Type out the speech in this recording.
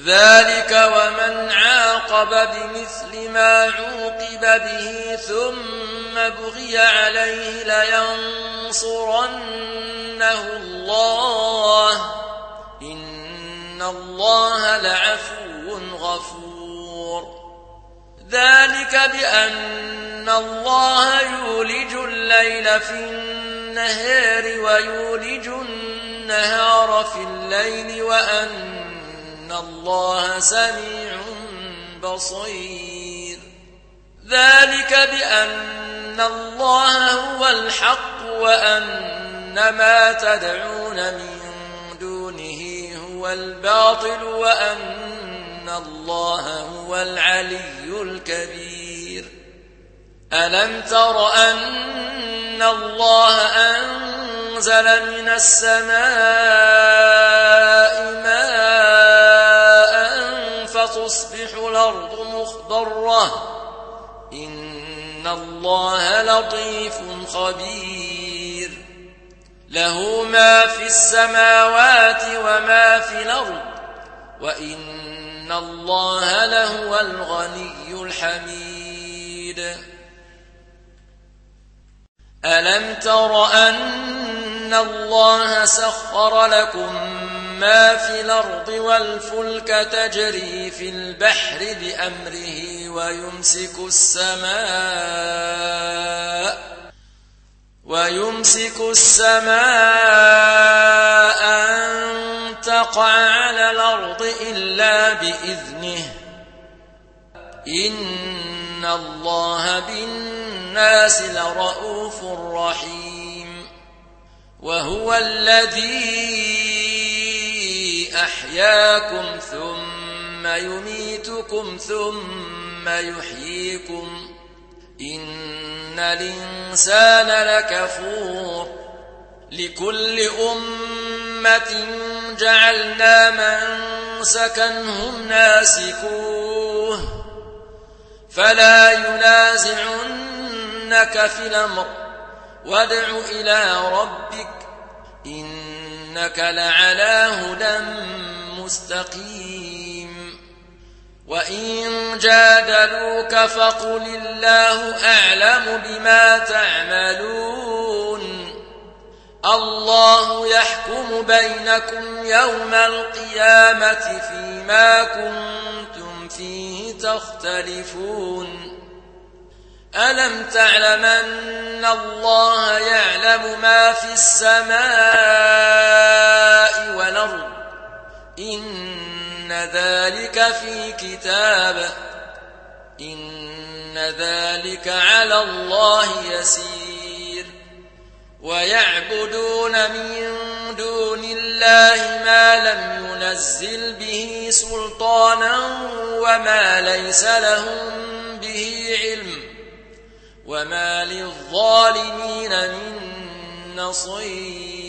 ذلك ومن عاقب بمثل ما عوقب به ثم بغي عليه لينصرنه الله إن الله لعفو غفور ذلك بأن الله يولج الليل في النهار ويولج النهار في الليل وأن الله سميع بصير ذلك بأن الله هو الحق وأن ما تدعون من دونه هو الباطل وأن الله هو العلي الكبير ألم تر أن الله أنزل من السماء ماء فتصبح الأرض مخضرة إن الله لطيف خبير له ما في السماوات وما في الأرض وإن الله لهو الغني الحميد ألم تر أن الله سخر لكم ما في الأرض والفلك تجري في البحر بأمره ويمسك السماء أن تقع على الأرض إلا بإذنه إن الله بالناس لرؤوف رحيم وهو الذي أحياكم ثم يميتكم ثم يحييكم إن الإنسان لكفور لكل أمة جعلنا منسكا هم ناسكوه فلا ينازعنك في الأمر وادع إلى ربك إنك لعلى هدى مستقيم وإن جادلوك فقل الله أعلم بما تعملون الله يحكم بينكم يوم القيامة فيما كنتم فيه تختلفون ألم تعلم أن الله يعلم ما في السماء والأرض إن ذلك في كتاب إن ذلك على الله يسير ويعبدون من دون الله ما لم ينزل به سلطانا وما ليس لهم به علم وما للظالمين من نصير